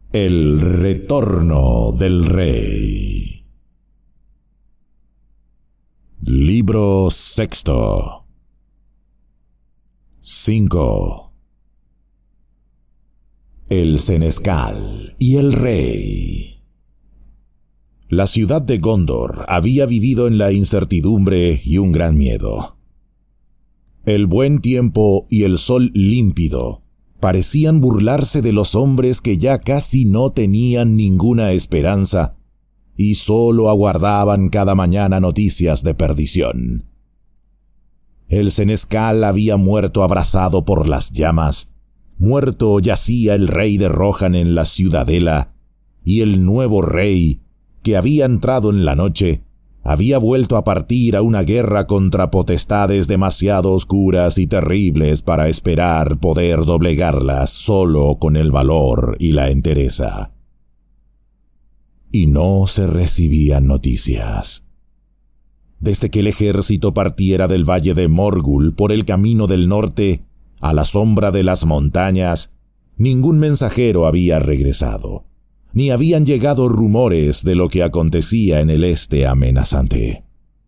El retorno del rey. Libro sexto. 5. El senescal y el rey. La ciudad de Gondor había vivido en la incertidumbre y un gran miedo. El buen tiempo y el sol límpido parecían burlarse de los hombres que ya casi no tenían ninguna esperanza y solo aguardaban cada mañana noticias de perdición. El senescal había muerto abrasado por las llamas, muerto yacía el rey de Rohan en la ciudadela, y el nuevo rey, que había entrado en la noche, había vuelto a partir a una guerra contra potestades demasiado oscuras y terribles para esperar poder doblegarlas solo con el valor y la entereza. Y no se recibían noticias. Desde que el ejército partiera del valle de Morgul por el camino del norte, a la sombra de las montañas, ningún mensajero había regresado, ni habían llegado rumores de lo que acontecía en el este amenazante.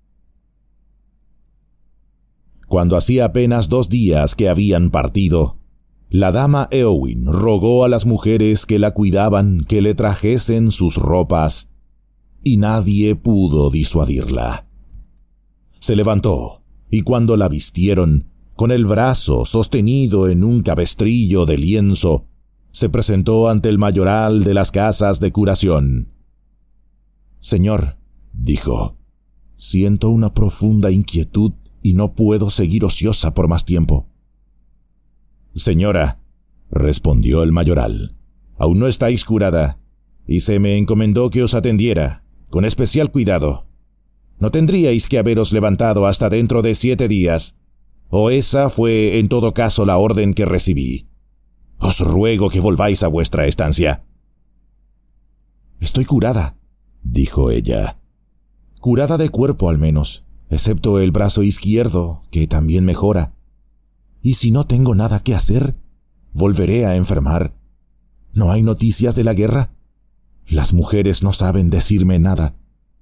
Cuando hacía apenas 2 días que habían partido, la dama Éowyn rogó a las mujeres que la cuidaban que le trajesen sus ropas, y nadie pudo disuadirla. Se levantó, y cuando la vistieron, con el brazo sostenido en un cabestrillo de lienzo, se presentó ante el mayoral de las casas de curación. «Señor», dijo, «siento una profunda inquietud y no puedo seguir ociosa por más tiempo». «Señora», respondió el mayoral, «aún no estáis curada, y se me encomendó que os atendiera, con especial cuidado. No tendríais que haberos levantado hasta dentro de 7 días, o esa fue en todo caso la orden que recibí. Os ruego que volváis a vuestra estancia». «Estoy curada», dijo ella. «Curada de cuerpo al menos, excepto el brazo izquierdo, que también mejora. Y si no tengo nada que hacer, volveré a enfermar. ¿No hay noticias de la guerra? Las mujeres no saben decirme nada».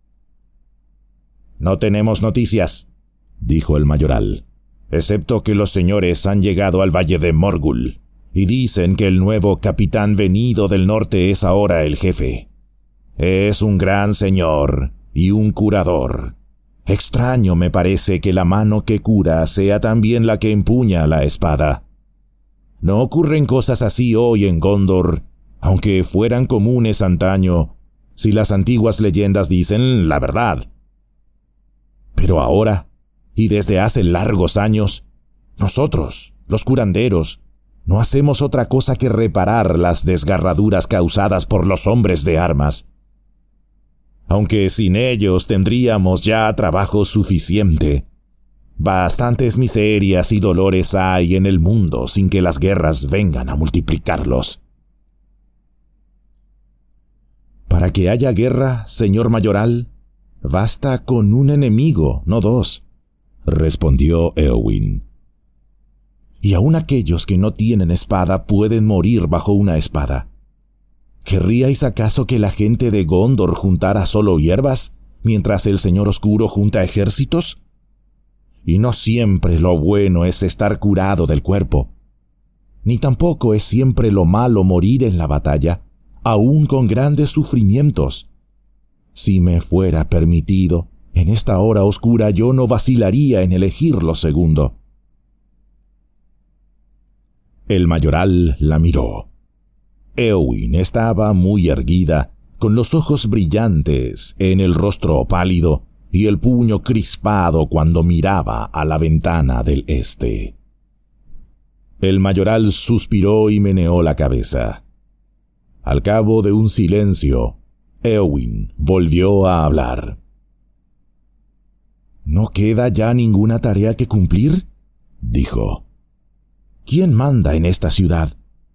«No tenemos noticias», dijo el mayoral, «excepto que los señores han llegado al valle de Morgul, y dicen que el nuevo capitán venido del norte es ahora el jefe. Es un gran señor y un curador. Extraño me parece que la mano que cura sea también la que empuña la espada. No ocurren cosas así hoy en Gondor, aunque fueran comunes antaño, si las antiguas leyendas dicen la verdad. Pero ahora, y desde hace largos años, nosotros, los curanderos, no hacemos otra cosa que reparar las desgarraduras causadas por los hombres de armas. Aunque sin ellos tendríamos ya trabajo suficiente. Bastantes miserias y dolores hay en el mundo sin que las guerras vengan a multiplicarlos». «Para que haya guerra, señor mayoral, basta con un enemigo, no 2, respondió Éowyn. «Y aun aquellos que no tienen espada pueden morir bajo una espada. ¿Querríais acaso que la gente de Gondor juntara solo hierbas, mientras el Señor Oscuro junta ejércitos? Y no siempre lo bueno es estar curado del cuerpo, ni tampoco es siempre lo malo morir en la batalla, aun con grandes sufrimientos. Si me fuera permitido, en esta hora oscura yo no vacilaría en elegir lo segundo». El mayoral la miró. Éowyn estaba muy erguida, con los ojos brillantes en el rostro pálido y el puño crispado cuando miraba a la ventana del este. El mayoral suspiró y meneó la cabeza. Al cabo de un silencio, Éowyn volvió a hablar. «¿No queda ya ninguna tarea que cumplir?», dijo. «¿Quién manda en esta ciudad?».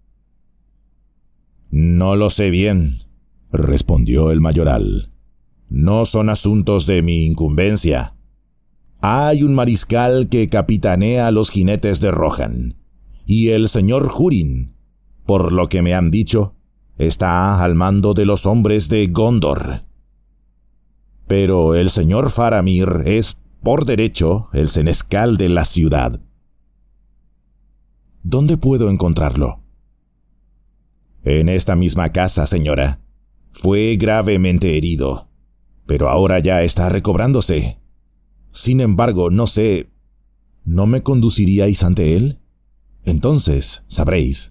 «No lo sé bien», respondió el mayoral. «No son asuntos de mi incumbencia. Hay un mariscal que capitanea a los jinetes de Rohan, y el señor Húrin, por lo que me han dicho, está al mando de los hombres de Gondor. Pero el señor Faramir es, por derecho, el senescal de la ciudad. ¿Dónde puedo encontrarlo? En esta misma casa, señora. Fue gravemente herido, pero ahora ya está recobrándose. Sin embargo, no sé, ¿no me conduciríais ante él? Entonces sabréis.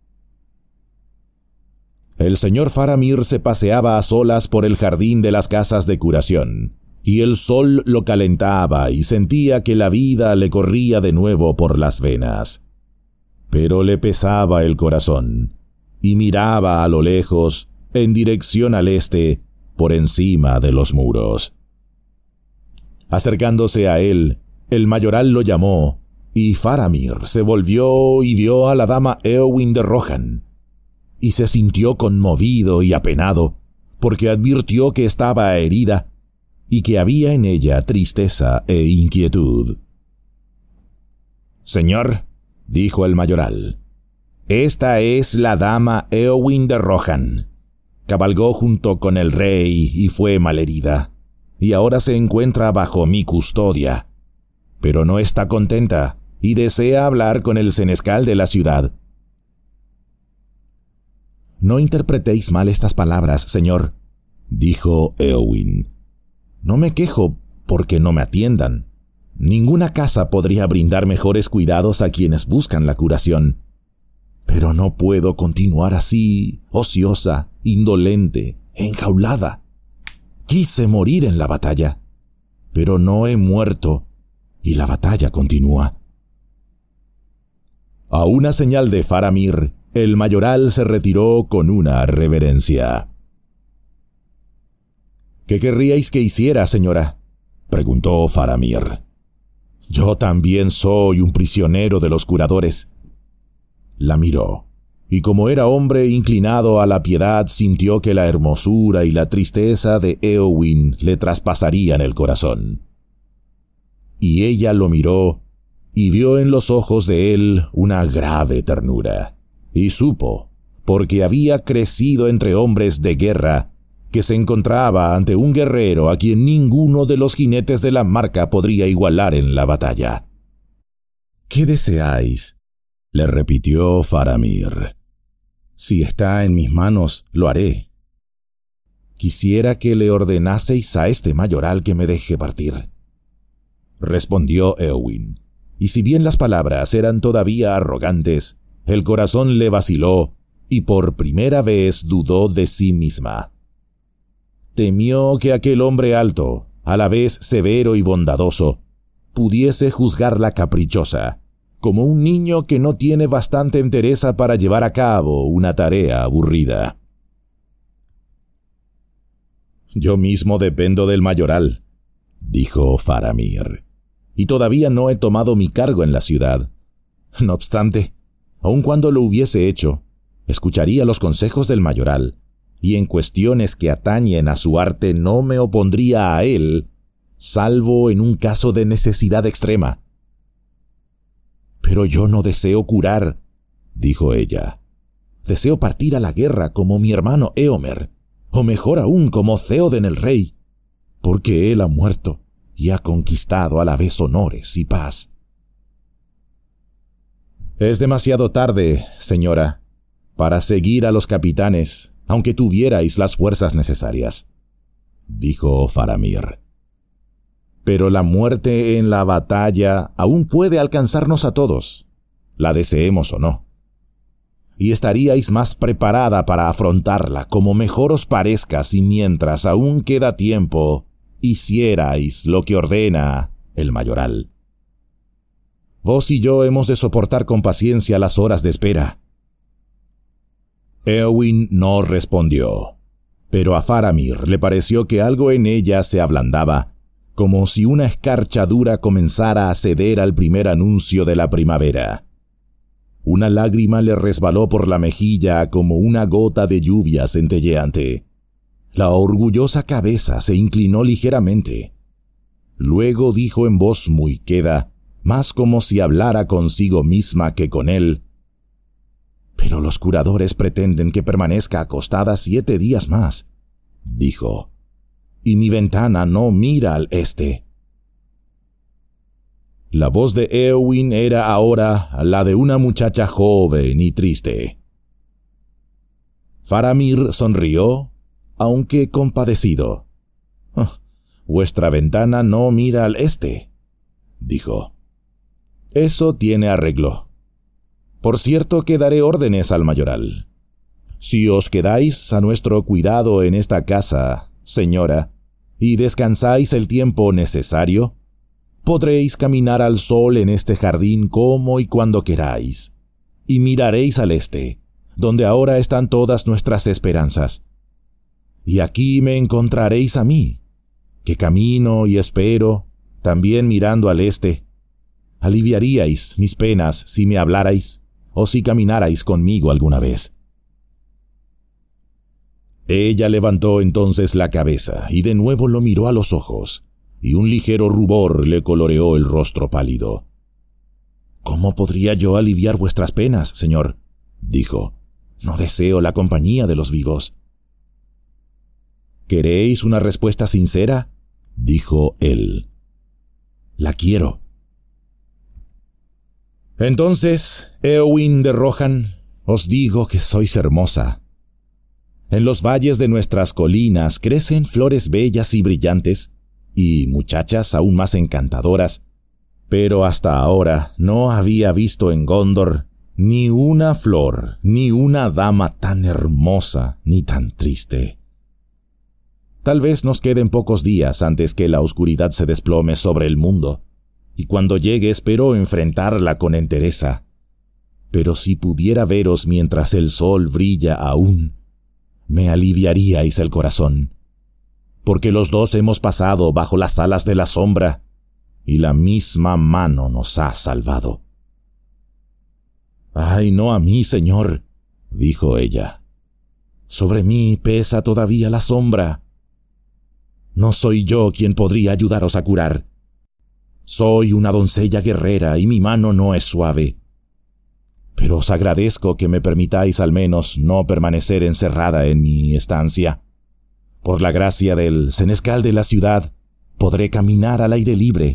El señor Faramir se paseaba a solas por el jardín de las casas de curación, y el sol lo calentaba y sentía que la vida le corría de nuevo por las venas. Pero le pesaba el corazón, y miraba a lo lejos, en dirección al este, por encima de los muros. Acercándose a él, el mayoral lo llamó, y Faramir se volvió y vio a la dama Éowyn de Rohan, y se sintió conmovido y apenado, porque advirtió que estaba herida, y que había en ella tristeza e inquietud. «Señor», dijo el mayoral, «esta es la dama Éowyn de Rohan. Cabalgó junto con el rey y fue malherida, y ahora se encuentra bajo mi custodia, pero no está contenta y desea hablar con el senescal de la ciudad». «No interpretéis mal estas palabras, señor», dijo Éowyn. «No me quejo porque no me atiendan. Ninguna casa podría brindar mejores cuidados a quienes buscan la curación. Pero no puedo continuar así, ociosa, indolente, enjaulada. Quise morir en la batalla, pero no he muerto, y la batalla continúa». A una señal de Faramir, el mayoral se retiró con una reverencia. «¿Qué querríais que hiciera, señora?», preguntó Faramir. «Yo también soy un prisionero de los curadores». La miró, y como era hombre inclinado a la piedad, sintió que la hermosura y la tristeza de Éowyn le traspasarían el corazón. Y ella lo miró, y vio en los ojos de él una grave ternura, y supo, porque había crecido entre hombres de guerra, que se encontraba ante un guerrero a quien ninguno de los jinetes de la marca podría igualar en la batalla. «¿Qué deseáis?», le repitió Faramir. «Si está en mis manos, lo haré. Quisiera que le ordenaseis a este mayoral que me deje partir», respondió Éowyn, y si bien las palabras eran todavía arrogantes, el corazón le vaciló, y por primera vez dudó de sí misma. Temió que aquel hombre alto, a la vez severo y bondadoso, pudiese juzgarla caprichosa, como un niño que no tiene bastante entereza para llevar a cabo una tarea aburrida. «Yo mismo dependo del mayoral», dijo Faramir, «y todavía no he tomado mi cargo en la ciudad. No obstante, aun cuando lo hubiese hecho, escucharía los consejos del mayoral, y en cuestiones que atañen a su arte no me opondría a él, salvo en un caso de necesidad extrema». «Pero yo no deseo curar», dijo ella. «Deseo partir a la guerra como mi hermano Éomer, o mejor aún como Théoden el rey, porque él ha muerto y ha conquistado a la vez honores y paz». «Es demasiado tarde, señora, para seguir a los capitanes, aunque tuvierais las fuerzas necesarias», dijo Faramir. «Pero la muerte en la batalla aún puede alcanzarnos a todos, la deseemos o no. Y estaríais más preparada para afrontarla como mejor os parezca si mientras aún queda tiempo hicierais lo que ordena el mayoral. Vos y yo hemos de soportar con paciencia las horas de espera». Éowyn no respondió, pero a Faramir le pareció que algo en ella se ablandaba, como si una escarcha dura comenzara a ceder al primer anuncio de la primavera. Una lágrima le resbaló por la mejilla como una gota de lluvia centelleante. La orgullosa cabeza se inclinó ligeramente. Luego dijo en voz muy queda, más como si hablara consigo misma que con él: Pero los curadores pretenden que permanezca acostada 7 días más, dijo, y mi ventana no mira al este. La voz de Éowyn era ahora la de una muchacha joven y triste. Faramir sonrió, aunque compadecido. «Vuestra ventana no mira al este», dijo. «Eso tiene arreglo. Por cierto que daré órdenes al mayoral. Si os quedáis a nuestro cuidado en esta casa, señora, y descansáis el tiempo necesario, podréis caminar al sol en este jardín como y cuando queráis, y miraréis al este, donde ahora están todas nuestras esperanzas. Y aquí me encontraréis a mí, que camino y espero, también mirando al este. Aliviaríais mis penas si me hablarais, o si caminarais conmigo alguna vez». Ella levantó entonces la cabeza y de nuevo lo miró a los ojos, y un ligero rubor le coloreó el rostro pálido. «¿Cómo podría yo aliviar vuestras penas, señor?», dijo. «No deseo la compañía de los vivos». «¿Queréis una respuesta sincera?», dijo él. «La quiero». «Entonces, Éowyn de Rohan, os digo que sois hermosa. En los valles de nuestras colinas crecen flores bellas y brillantes, y muchachas aún más encantadoras, pero hasta ahora no había visto en Gondor ni una flor, ni una dama tan hermosa ni tan triste. Tal vez nos queden pocos días antes que la oscuridad se desplome sobre el mundo, y cuando llegue espero enfrentarla con entereza. Pero si pudiera veros mientras el sol brilla aún, me aliviaríais el corazón, porque los dos hemos pasado bajo las alas de la sombra, y la misma mano nos ha salvado». «Ay, no a mí, señor», dijo ella. «Sobre mí pesa todavía la sombra. No soy yo quien podría ayudaros a curar. Soy una doncella guerrera y mi mano no es suave. Pero os agradezco que me permitáis al menos no permanecer encerrada en mi estancia. Por la gracia del senescal de la ciudad, podré caminar al aire libre».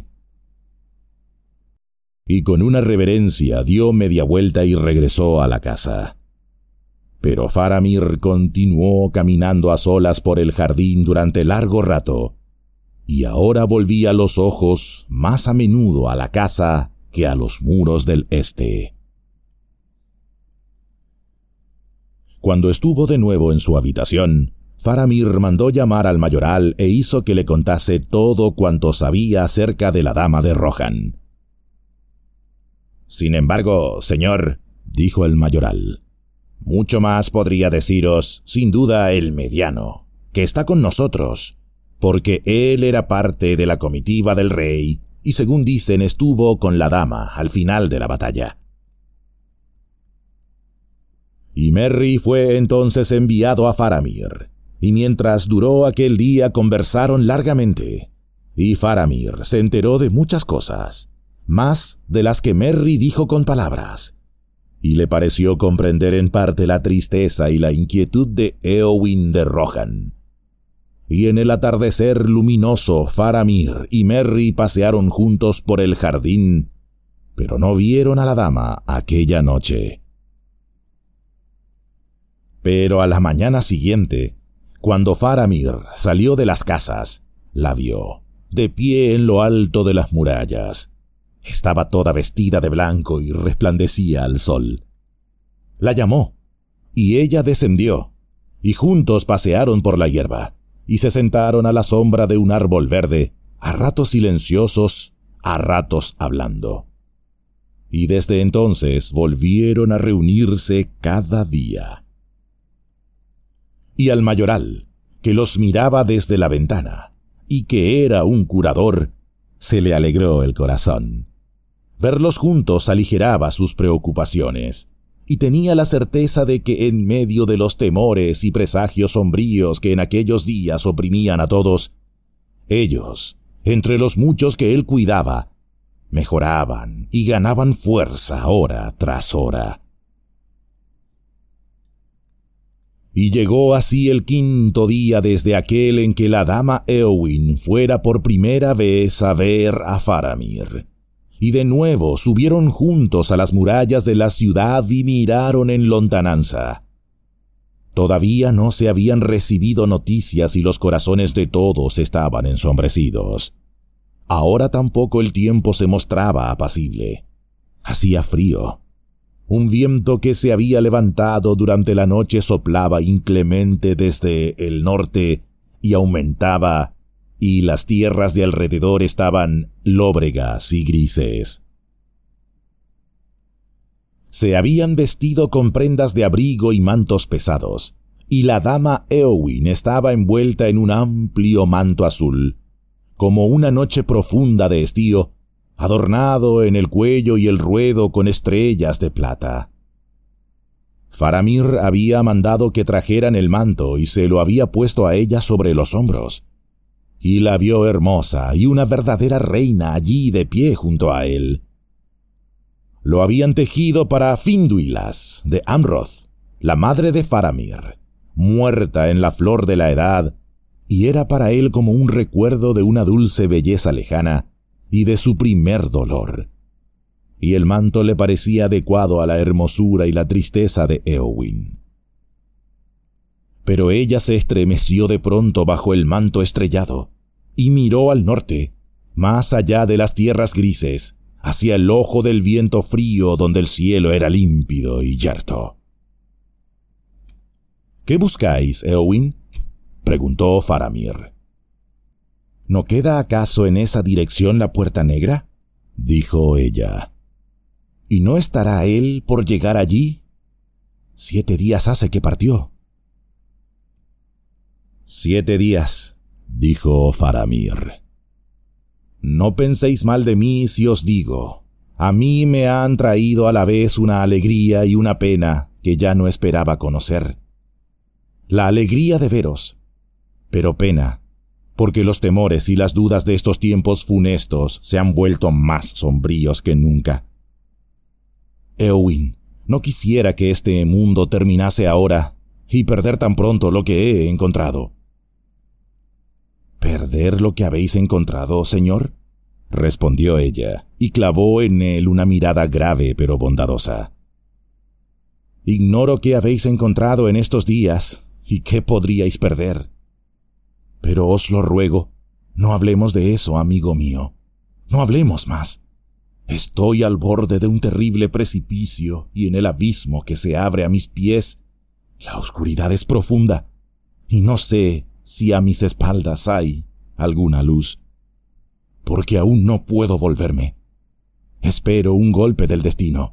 Y con una reverencia dio media vuelta y regresó a la casa. Pero Faramir continuó caminando a solas por el jardín durante largo rato, y ahora volvía los ojos más a menudo a la casa que a los muros del este. Cuando estuvo de nuevo en su habitación, Faramir mandó llamar al mayoral e hizo que le contase todo cuanto sabía acerca de la dama de Rohan. «Sin embargo, señor», dijo el mayoral, «mucho más podría deciros, sin duda, el mediano, que está con nosotros, porque él era parte de la comitiva del rey y, según dicen, estuvo con la dama al final de la batalla». Y Merry fue entonces enviado a Faramir, y mientras duró aquel día conversaron largamente, y Faramir se enteró de muchas cosas, más de las que Merry dijo con palabras, y le pareció comprender en parte la tristeza y la inquietud de Éowyn de Rohan. Y en el atardecer luminoso Faramir y Merry pasearon juntos por el jardín, pero no vieron a la dama aquella noche. Pero a la mañana siguiente, cuando Faramir salió de las casas, la vio, de pie en lo alto de las murallas. Estaba toda vestida de blanco y resplandecía al sol. La llamó, y ella descendió, y juntos pasearon por la hierba, y se sentaron a la sombra de un árbol verde, a ratos silenciosos, a ratos hablando. Y desde entonces volvieron a reunirse cada día. Y al mayoral, que los miraba desde la ventana, y que era un curador, se le alegró el corazón. Verlos juntos aligeraba sus preocupaciones, y tenía la certeza de que en medio de los temores y presagios sombríos que en aquellos días oprimían a todos, ellos, entre los muchos que él cuidaba, mejoraban y ganaban fuerza hora tras hora. Y llegó así el 5.º día desde aquel en que la dama Éowyn fuera por primera vez a ver a Faramir. Y de nuevo subieron juntos a las murallas de la ciudad y miraron en lontananza. Todavía no se habían recibido noticias y los corazones de todos estaban ensombrecidos. Ahora tampoco el tiempo se mostraba apacible. Hacía frío. Un viento que se había levantado durante la noche soplaba inclemente desde el norte y aumentaba, y las tierras de alrededor estaban lóbregas y grises. Se habían vestido con prendas de abrigo y mantos pesados, y la dama Éowyn estaba envuelta en un amplio manto azul, como una noche profunda de estío, adornado en el cuello y el ruedo con estrellas de plata. Faramir había mandado que trajeran el manto y se lo había puesto a ella sobre los hombros, y la vio hermosa y una verdadera reina allí de pie junto a él. Lo habían tejido para Finduilas de Amroth, la madre de Faramir, muerta en la flor de la edad, y era para él como un recuerdo de una dulce belleza lejana y de su primer dolor. Y el manto le parecía adecuado a la hermosura y la tristeza de Éowyn. Pero ella se estremeció de pronto bajo el manto estrellado, y miró al norte, más allá de las tierras grises, hacia el ojo del viento frío donde el cielo era límpido y yerto. «¿Qué buscáis, Éowyn?», preguntó Faramir. «¿No queda acaso en esa dirección la Puerta Negra?», dijo ella. «¿Y no estará él por llegar allí? 7 días hace que partió». «7 días», dijo Faramir. «No penséis mal de mí si os digo, a mí me han traído a la vez una alegría y una pena que ya no esperaba conocer. La alegría de veros, pero pena, porque los temores y las dudas de estos tiempos funestos se han vuelto más sombríos que nunca. Éowyn, no quisiera que este mundo terminase ahora y perder tan pronto lo que he encontrado». «¿Perder lo que habéis encontrado, señor?», respondió ella, y clavó en él una mirada grave pero bondadosa. «Ignoro qué habéis encontrado en estos días y qué podríais perder. Pero os lo ruego, no hablemos de eso, amigo mío. No hablemos más. Estoy al borde de un terrible precipicio y en el abismo que se abre a mis pies. La oscuridad es profunda y no sé si a mis espaldas hay alguna luz. Porque aún no puedo volverme. Espero un golpe del destino».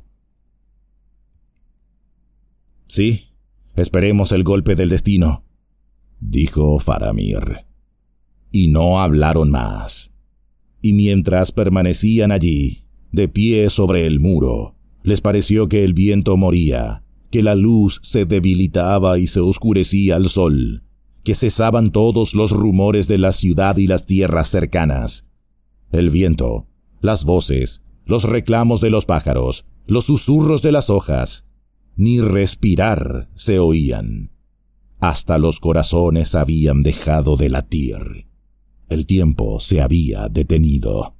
«Sí, esperemos el golpe del destino», dijo Faramir. Y no hablaron más. Y mientras permanecían allí, de pie sobre el muro, les pareció que el viento moría, que la luz se debilitaba y se oscurecía al sol, que cesaban todos los rumores de la ciudad y las tierras cercanas. El viento, las voces, los reclamos de los pájaros, los susurros de las hojas, ni respirar se oían. Hasta los corazones habían dejado de latir. El tiempo se había detenido.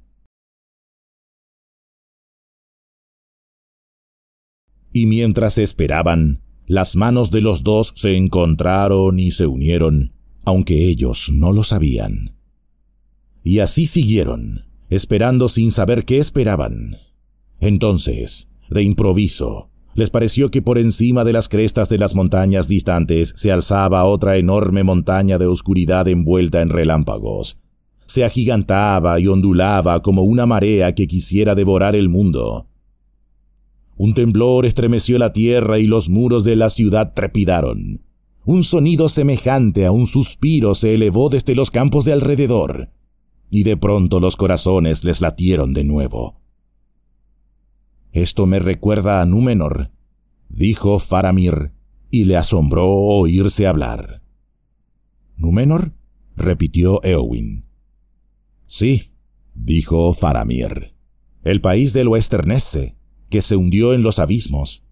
Y mientras esperaban, las manos de los dos se encontraron y se unieron, aunque ellos no lo sabían. Y así siguieron, esperando sin saber qué esperaban. Entonces, de improviso, les pareció que por encima de las crestas de las montañas distantes se alzaba otra enorme montaña de oscuridad envuelta en relámpagos. Se agigantaba y ondulaba como una marea que quisiera devorar el mundo. Un temblor estremeció la tierra y los muros de la ciudad trepidaron. Un sonido semejante a un suspiro se elevó desde los campos de alrededor, y de pronto los corazones les latieron de nuevo. «Esto me recuerda a Númenor», dijo Faramir, y le asombró oírse hablar. «¿Númenor?», repitió Éowyn. «Sí», dijo Faramir, «el país del Westernesse, que se hundió en los abismos,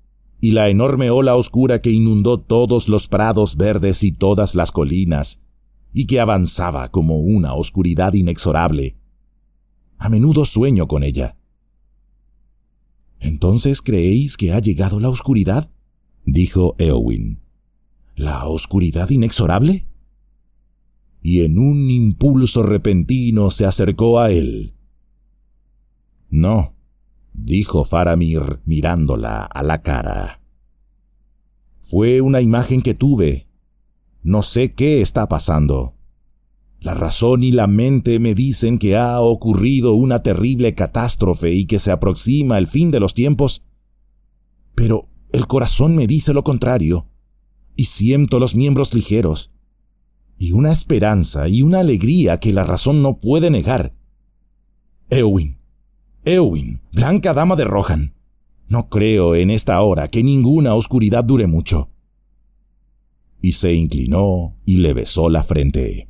y la enorme ola oscura que inundó todos los prados verdes y todas las colinas, y que avanzaba como una oscuridad inexorable. A menudo sueño con ella. ¿Entonces creéis que ha llegado la oscuridad?, dijo Éowyn. ¿La oscuridad inexorable? Y en un impulso repentino se acercó a él. No, dijo Faramir mirándola a la cara. Fue una imagen que tuve. No sé qué está pasando. La razón y la mente me dicen que ha ocurrido una terrible catástrofe y que se aproxima el fin de los tiempos. Pero el corazón me dice lo contrario, y siento los miembros ligeros, y una esperanza y una alegría que la razón no puede negar. Éowyn, blanca dama de Rohan, no creo en esta hora que ninguna oscuridad dure mucho. Y se inclinó y le besó la frente.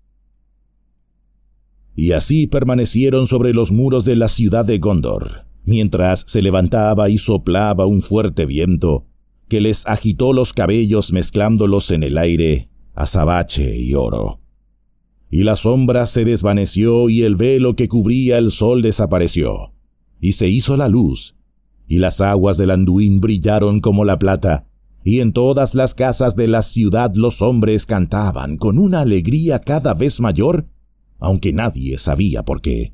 Y así permanecieron sobre los muros de la ciudad de Gondor, mientras se levantaba y soplaba un fuerte viento que les agitó los cabellos mezclándolos en el aire, azabache y oro. Y la sombra se desvaneció y el velo que cubría el sol desapareció, y se hizo la luz, y las aguas del Anduin brillaron como la plata, y en todas las casas de la ciudad los hombres cantaban con una alegría cada vez mayor, aunque nadie sabía por qué.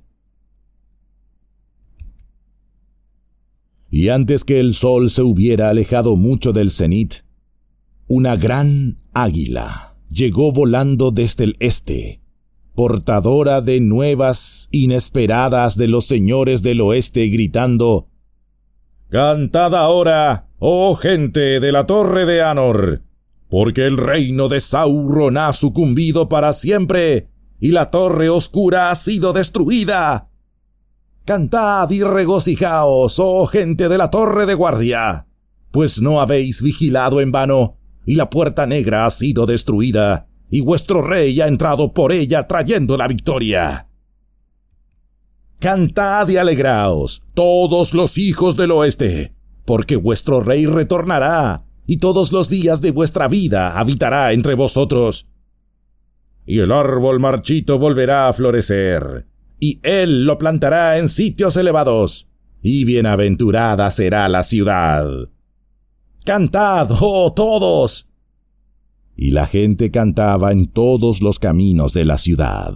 Y antes que el sol se hubiera alejado mucho del cenit, una gran águila llegó volando desde el este, portadora de nuevas inesperadas de los señores del oeste, gritando: «Cantad ahora, oh gente de la Torre de Anor, porque el reino de Sauron ha sucumbido para siempre y la Torre Oscura ha sido destruida. Cantad y regocijaos, oh gente de la Torre de Guardia, pues no habéis vigilado en vano, y la Puerta Negra ha sido destruida, y vuestro rey ha entrado por ella trayendo la victoria. Cantad y alegraos, todos los hijos del oeste, porque vuestro rey retornará, y todos los días de vuestra vida habitará entre vosotros. Y el árbol marchito volverá a florecer, y él lo plantará en sitios elevados, y bienaventurada será la ciudad. ¡Cantad, oh todos!». Y la gente cantaba en todos los caminos de la ciudad.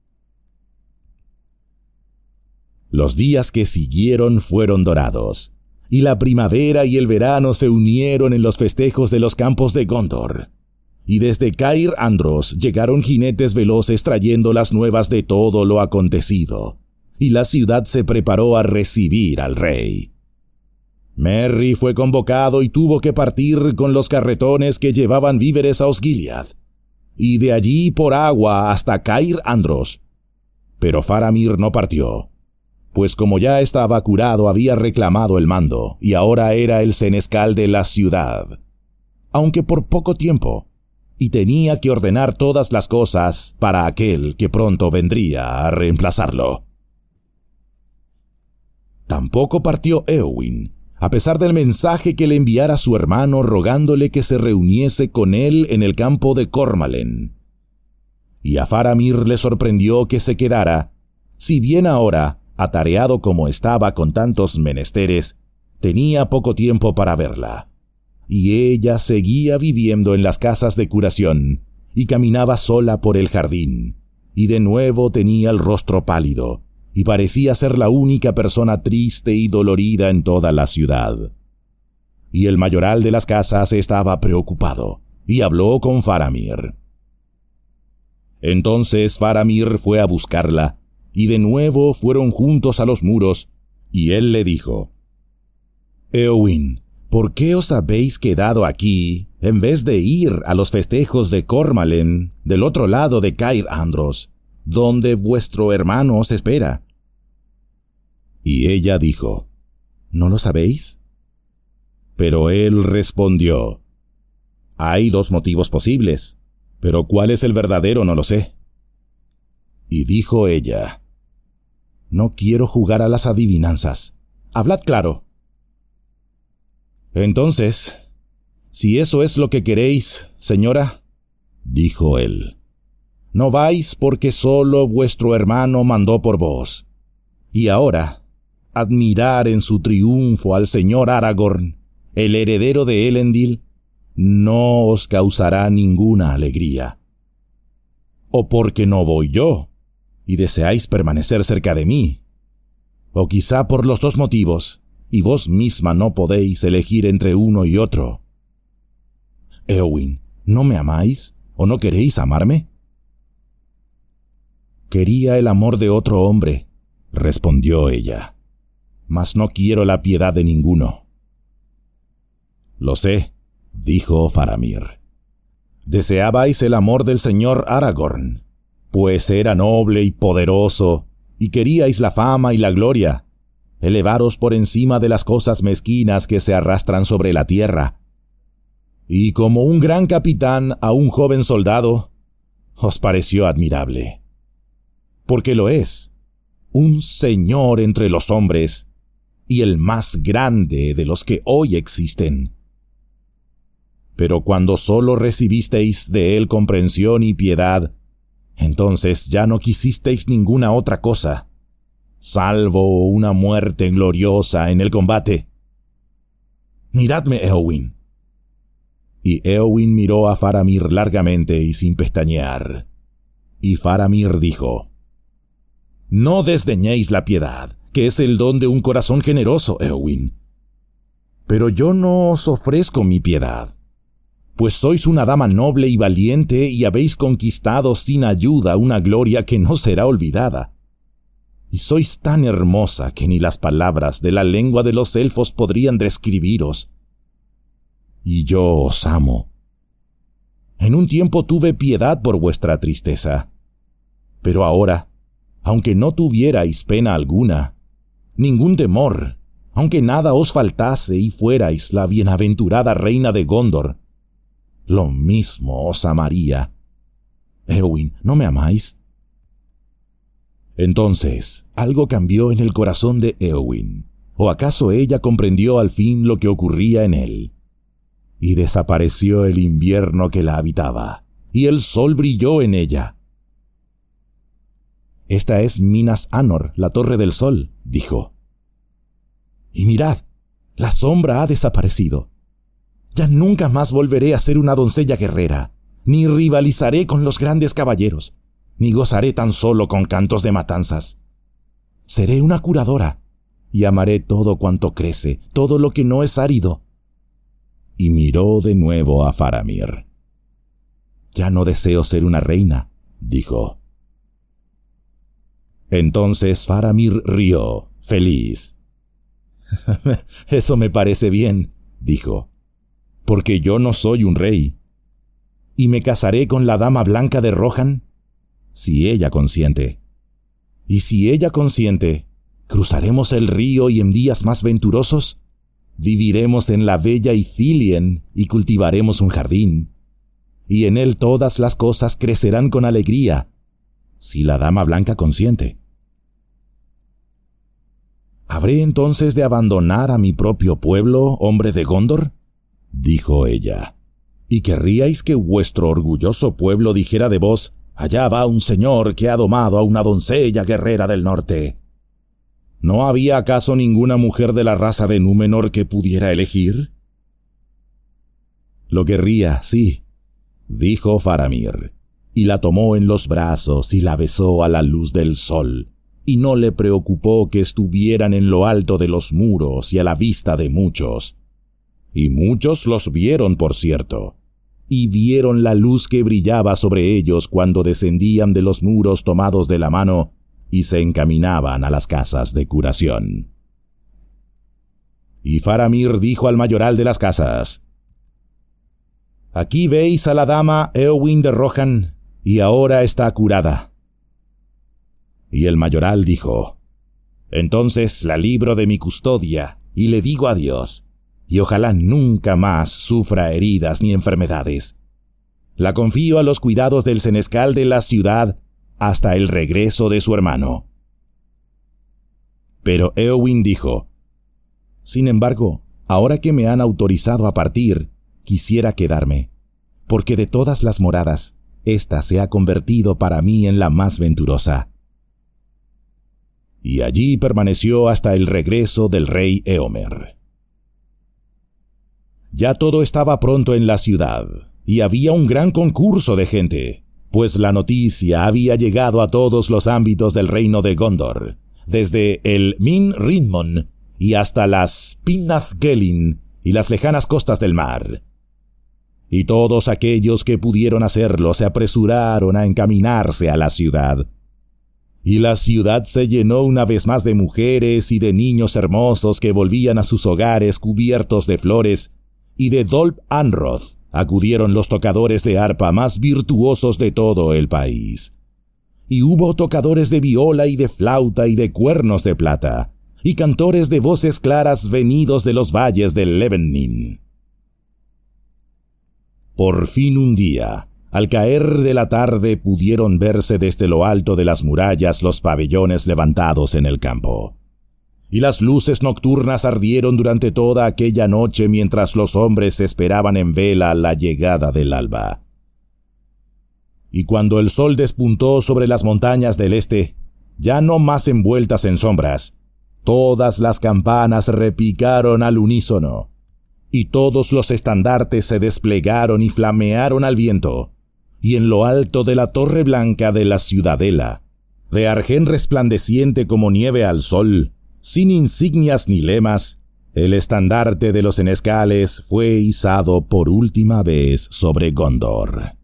Los días que siguieron fueron dorados, y la primavera y el verano se unieron en los festejos de los campos de Gondor. Y desde Cair Andros llegaron jinetes veloces trayendo las nuevas de todo lo acontecido, y la ciudad se preparó a recibir al rey. Merry fue convocado y tuvo que partir con los carretones que llevaban víveres a Osgiliath, y de allí por agua hasta Cair Andros. Pero Faramir no partió, pues como ya estaba curado había reclamado el mando, y ahora era el senescal de la ciudad, aunque por poco tiempo, y tenía que ordenar todas las cosas para aquel que pronto vendría a reemplazarlo. Tampoco partió Éowyn, a pesar del mensaje que le enviara su hermano rogándole que se reuniese con él en el campo de Cormalen. Y a Faramir le sorprendió que se quedara, si bien ahora, atareado como estaba con tantos menesteres, tenía poco tiempo para verla. Y ella seguía viviendo en las casas de curación, y caminaba sola por el jardín, y de nuevo tenía el rostro pálido, y parecía ser la única persona triste y dolorida en toda la ciudad. Y el mayoral de las casas estaba preocupado, y habló con Faramir. Entonces Faramir fue a buscarla, y de nuevo fueron juntos a los muros, y él le dijo: «Éowyn, ¿por qué os habéis quedado aquí en vez de ir a los festejos de Cormalen, del otro lado de Cair Andros, donde vuestro hermano os espera?» Y ella dijo: «¿No lo sabéis?». Pero él respondió: «Hay dos motivos posibles, pero cuál es el verdadero no lo sé». Y dijo ella: «No quiero jugar a las adivinanzas. Hablad claro». Entonces, si eso es lo que queréis, señora, dijo él, no vais porque solo vuestro hermano mandó por vos. Y ahora, admirar en su triunfo al señor Aragorn, el heredero de Elendil, no os causará ninguna alegría. O porque no voy yo, y deseáis permanecer cerca de mí. O quizá por los dos motivos, y vos misma no podéis elegir entre uno y otro. Éowyn, ¿no me amáis o no queréis amarme? Quería el amor de otro hombre, respondió ella, mas no quiero la piedad de ninguno. Lo sé, dijo Faramir. Deseabais el amor del señor Aragorn, pues era noble y poderoso, y queríais la fama y la gloria, elevaros por encima de las cosas mezquinas que se arrastran sobre la tierra. Y como un gran capitán a un joven soldado, os pareció admirable. Porque lo es, un señor entre los hombres, y el más grande de los que hoy existen. Pero cuando solo recibisteis de él comprensión y piedad, entonces ya no quisisteis ninguna otra cosa, salvo una muerte gloriosa en el combate. Miradme, Éowyn. Y Éowyn miró a Faramir largamente y sin pestañear. Y Faramir dijo, no desdeñéis la piedad, que es el don de un corazón generoso, Éowyn. Pero yo no os ofrezco mi piedad, pues sois una dama noble y valiente y habéis conquistado sin ayuda una gloria que no será olvidada. Y sois tan hermosa que ni las palabras de la lengua de los elfos podrían describiros. Y yo os amo. En un tiempo tuve piedad por vuestra tristeza, pero ahora, aunque no tuvierais pena alguna, ningún temor, aunque nada os faltase y fuerais la bienaventurada reina de Gondor, lo mismo os amaría. Éowyn, ¿no me amáis? Entonces, algo cambió en el corazón de Éowyn, ¿o acaso ella comprendió al fin lo que ocurría en él? Y desapareció el invierno que la habitaba, y el sol brilló en ella. Esta es Minas Anor, la Torre del Sol, dijo. Y mirad, la sombra ha desaparecido. Ya nunca más volveré a ser una doncella guerrera, ni rivalizaré con los grandes caballeros, ni gozaré tan solo con cantos de matanzas. Seré una curadora, y amaré todo cuanto crece, todo lo que no es árido. Y miró de nuevo a Faramir. Ya no deseo ser una reina, dijo. Entonces Faramir rió, feliz. Eso me parece bien, dijo, porque yo no soy un rey. ¿Y me casaré con la dama blanca de Rohan? Si ella consiente. Y si ella consiente, ¿cruzaremos el río y en días más venturosos? Viviremos en la bella Ithilien y cultivaremos un jardín. Y en él todas las cosas crecerán con alegría, si la dama blanca consiente. ¿Habré entonces de abandonar a mi propio pueblo, hombre de Gondor? Dijo ella. ¿Y querríais que vuestro orgulloso pueblo dijera de vos, allá va un señor que ha domado a una doncella guerrera del norte? ¿No había acaso ninguna mujer de la raza de Númenor que pudiera elegir? Lo querría, sí, dijo Faramir, y la tomó en los brazos y la besó a la luz del sol, y no le preocupó que estuvieran en lo alto de los muros y a la vista de muchos. Y muchos los vieron, por cierto, y vieron la luz que brillaba sobre ellos cuando descendían de los muros tomados de la mano y se encaminaban a las casas de curación. Y Faramir dijo al mayoral de las casas, «Aquí veis a la dama Éowyn de Rohan, y ahora está curada». Y el mayoral dijo, «Entonces la libro de mi custodia, y le digo adiós, y ojalá nunca más sufra heridas ni enfermedades. La confío a los cuidados del senescal de la ciudad hasta el regreso de su hermano». Pero Éowyn dijo, «Sin embargo, Ahora que me han autorizado a partir, quisiera quedarme, porque de todas las moradas, esta se ha convertido para mí en la más venturosa. Y allí permaneció hasta el regreso del rey Éomer. Ya todo estaba pronto en la ciudad, y había un gran concurso de gente, pues la noticia había llegado a todos los ámbitos del reino de Gondor, desde el Min Rinmon y hasta las Pinnath-Gelin y las lejanas costas del mar. Y todos aquellos que pudieron hacerlo se apresuraron a encaminarse a la ciudad. Y la ciudad se llenó una vez más de mujeres y de niños hermosos que volvían a sus hogares cubiertos de flores, y de Dol Amroth acudieron los tocadores de arpa más virtuosos de todo el país. Y hubo tocadores de viola y de flauta y de cuernos de plata, y cantores de voces claras venidos de los valles del Levennin. Por fin un día, al caer de la tarde, pudieron verse desde lo alto de las murallas los pabellones levantados en el campo. Y las luces nocturnas ardieron durante toda aquella noche mientras los hombres esperaban en vela la llegada del alba. Y cuando el sol despuntó sobre las montañas del este, ya no más envueltas en sombras, todas las campanas repicaron al unísono, y todos los estandartes se desplegaron y flamearon al viento, y en lo alto de la torre blanca de la ciudadela, de argén resplandeciente como nieve al sol, sin insignias ni lemas, el estandarte de los senescales fue izado por última vez sobre Gondor.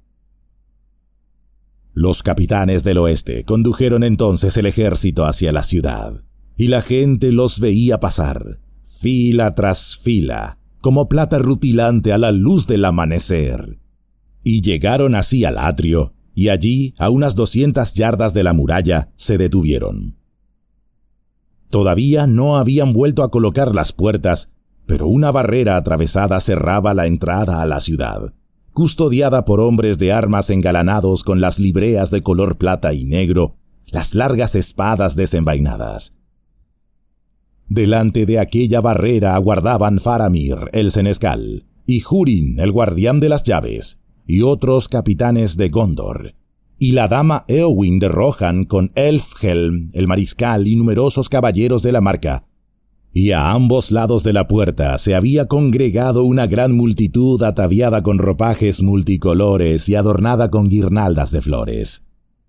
Los capitanes del oeste condujeron entonces el ejército hacia la ciudad, y la gente los veía pasar, fila tras fila, como plata rutilante a la luz del amanecer. Y llegaron así al atrio, y allí, a unas 200 yardas de la muralla, se detuvieron. Todavía no habían vuelto a colocar las puertas, pero una barrera atravesada cerraba la entrada a la ciudad, custodiada por hombres de armas engalanados con las libreas de color plata y negro, las largas espadas desenvainadas. Delante de aquella barrera aguardaban Faramir, el senescal, y Húrin, el guardián de las llaves, y otros capitanes de Gondor, y la dama Éowyn de Rohan con Elfhelm, el mariscal, y numerosos caballeros de la marca. Y a ambos lados de la puerta se había congregado una gran multitud ataviada con ropajes multicolores y adornada con guirnaldas de flores.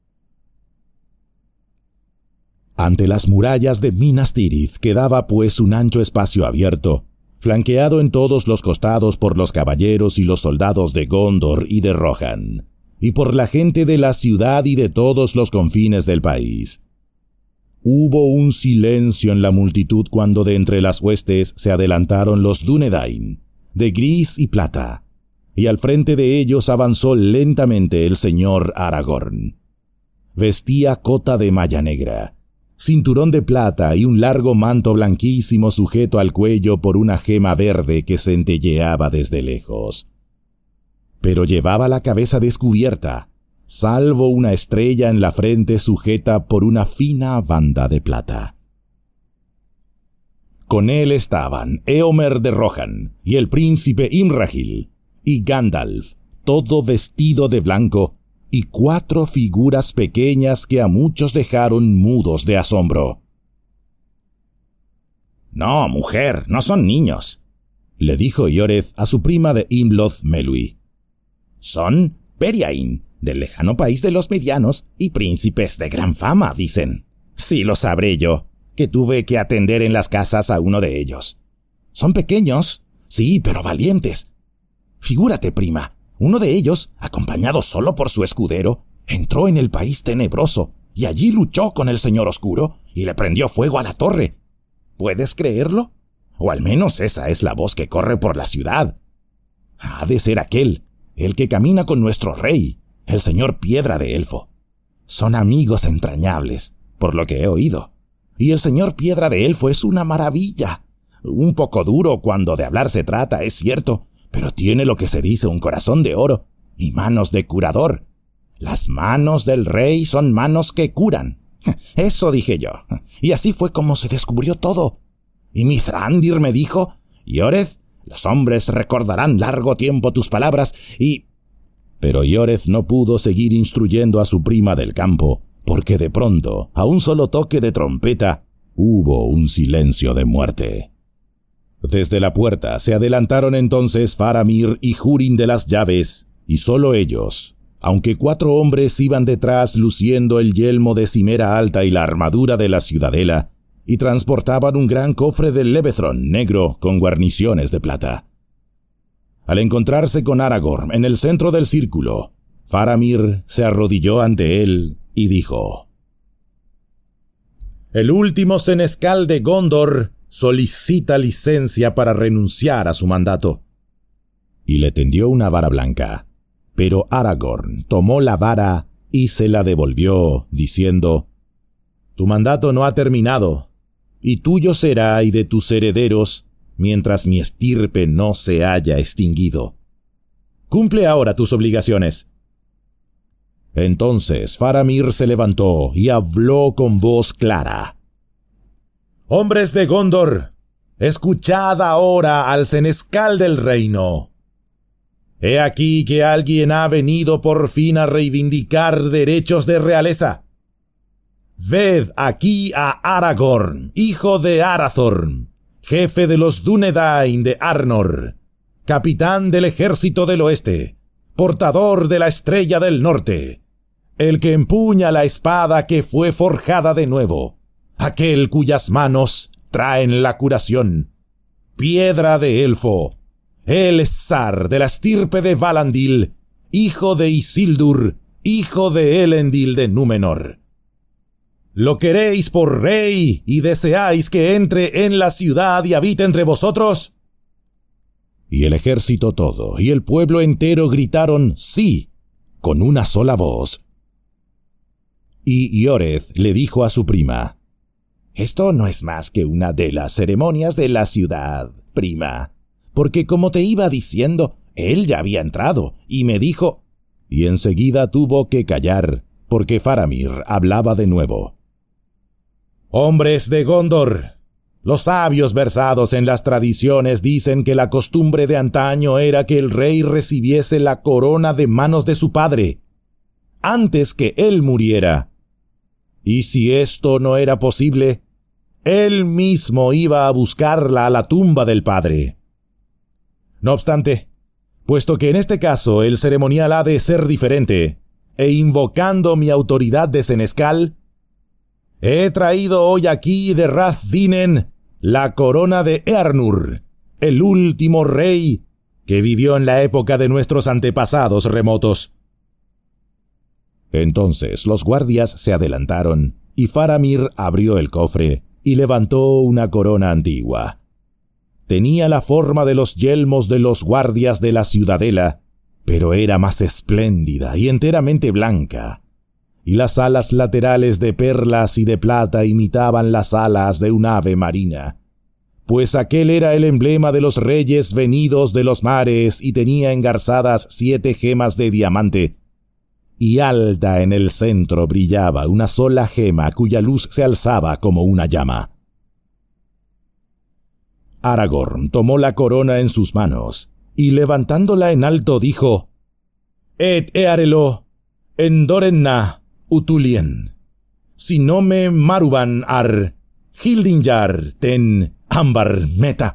Ante las murallas de Minas Tirith quedaba pues un ancho espacio abierto, flanqueado en todos los costados por los caballeros y los soldados de Gondor y de Rohan, y por la gente de la ciudad y de todos los confines del país. Hubo un silencio en la multitud cuando de entre las huestes se adelantaron los Dúnedain, de gris y plata, y al frente de ellos avanzó lentamente el señor Aragorn. Vestía cota de malla negra, cinturón de plata y un largo manto blanquísimo sujeto al cuello por una gema verde que centelleaba desde lejos. Pero llevaba la cabeza descubierta, salvo una estrella en la frente sujeta por una fina banda de plata. Con él estaban Éomer de Rohan y el príncipe Imrahil, y Gandalf, todo vestido de blanco, y 4 figuras pequeñas que a muchos dejaron mudos de asombro. «No, mujer, no son niños», le dijo Ioreth a su prima de Imloth Melui. «Son Periain, del lejano país de los medianos, y príncipes de gran fama, dicen. Sí lo sabré yo, que tuve que atender en las casas a uno de ellos. Son pequeños, sí, pero valientes. Figúrate, prima, uno de ellos, acompañado solo por su escudero, entró en el país tenebroso, y allí luchó con el Señor Oscuro, y le prendió fuego a la torre. ¿Puedes creerlo? O al menos esa es la voz que corre por la ciudad. Ha de ser aquel, el que camina con nuestro rey, el señor Piedra de Elfo. Son amigos entrañables, por lo que he oído. Y el señor Piedra de Elfo es una maravilla. Un poco duro cuando de hablar se trata, es cierto, pero tiene lo que se dice un corazón de oro y manos de curador. Las manos del rey son manos que curan. Eso dije yo. Y así fue como se descubrió todo. Y Mithrandir me dijo, Ioreth, los hombres recordarán largo tiempo tus palabras y... Pero Ioreth no pudo seguir instruyendo a su prima del campo, porque de pronto, a un solo toque de trompeta, hubo un silencio de muerte. Desde la puerta se adelantaron entonces Faramir y Húrin de las llaves, y solo ellos, aunque 4 hombres iban detrás luciendo el yelmo de cimera alta y la armadura de la ciudadela, y transportaban un gran cofre del Levethron negro con guarniciones de plata. Al encontrarse con Aragorn en el centro del círculo, Faramir se arrodilló ante él y dijo: «El último senescal de Gondor solicita licencia para renunciar a su mandato». Y le tendió una vara blanca. Pero Aragorn tomó la vara y se la devolvió, diciendo: «Tu mandato no ha terminado, y tuyo será y de tus herederos, mientras mi estirpe no se haya extinguido. Cumple ahora tus obligaciones». Entonces Faramir se levantó y habló con voz clara: «Hombres de Gondor, escuchad ahora al senescal del reino. He aquí que alguien ha venido por fin a reivindicar derechos de realeza. Ved aquí a Aragorn, hijo de Arathorn, jefe de los Dúnedain de Arnor, capitán del ejército del oeste, portador de la estrella del norte, el que empuña la espada que fue forjada de nuevo, aquel cuyas manos traen la curación, piedra de elfo, el zar de la estirpe de Valandil, hijo de Isildur, hijo de Elendil de Númenor. ¿Lo queréis por rey y deseáis que entre en la ciudad y habite entre vosotros?» Y el ejército todo y el pueblo entero gritaron «sí», con una sola voz. Y Ioreth le dijo a su prima: «Esto no es más que una de las ceremonias de la ciudad, prima, porque como te iba diciendo, él ya había entrado y me dijo...». Y enseguida tuvo que callar, porque Faramir hablaba de nuevo: «Hombres de Gondor, los sabios versados en las tradiciones dicen que la costumbre de antaño era que el rey recibiese la corona de manos de su padre, antes que él muriera. Y si esto no era posible, él mismo iba a buscarla a la tumba del padre. No obstante, puesto que en este caso el ceremonial ha de ser diferente, e invocando mi autoridad de senescal, he traído hoy aquí de Rath-Dinen la corona de Eärnur, el último rey que vivió en la época de nuestros antepasados remotos». Entonces los guardias se adelantaron, y Faramir abrió el cofre y levantó una corona antigua. Tenía la forma de los yelmos de los guardias de la ciudadela, pero era más espléndida y enteramente blanca, y las alas laterales de perlas y de plata imitaban las alas de un ave marina, pues aquel era el emblema de los reyes venidos de los mares y tenía engarzadas 7 gemas de diamante, y alta en el centro brillaba una sola gema cuya luz se alzaba como una llama. Aragorn tomó la corona en sus manos, y levantándola en alto dijo: «Et earelo, endorenna, utulien, si no me maruban ar, hildinjar ten ambar meta».